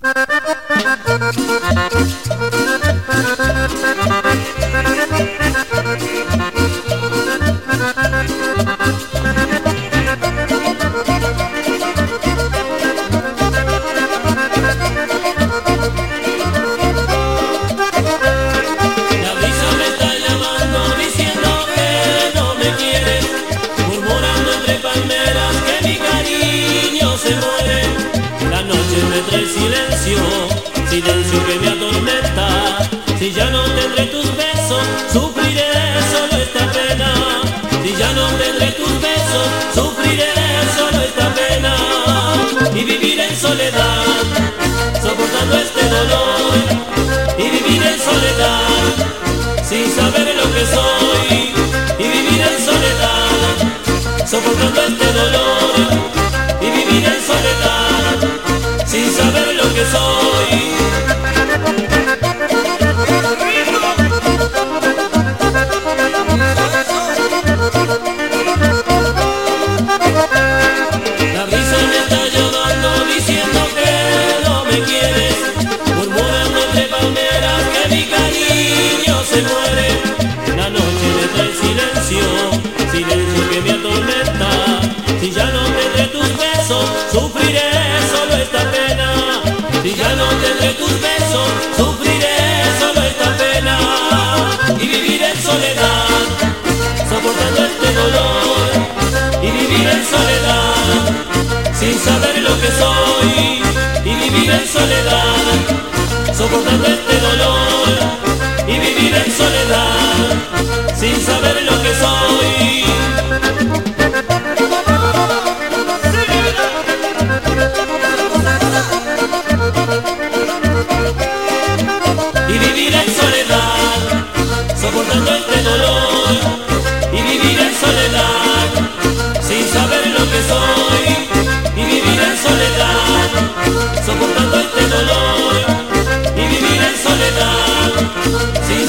Silencio que me atormenta. Si ya no tendré tus besos, sufriré solo esta pena. Si ya no tendré tus besos, sufriré solo esta pena. Y vivir en soledad, soportando este dolor. Y vivir en soledad, sin saber lo que soy. Y vivir en soledad, soportando este dolor. Y vivir en soledad, sin saber lo que soy. La brisa me está llevando diciendo que no me quieres, murmurando entre palmeras que mi cariño se muere. La noche me trae silencio, silencio que me atormenta. Si ya no tendré tus besos, sufriré solo esta pena. Si ya no tendré tus besos, sufriré solo esta pena. Y vivir en soledad, soportando este dolor. Y vivir en soledad, sin saber lo que soy. Y vivir en soledad, soportando este dolor. Y vivir en soledad, sin saber lo que soy. Y vivir en soledad, soportando este dolor. Y vivir en soledad, sin saber lo que soy. Y vivir en soledad, soportando este dolor. Y vivir en soledad, sin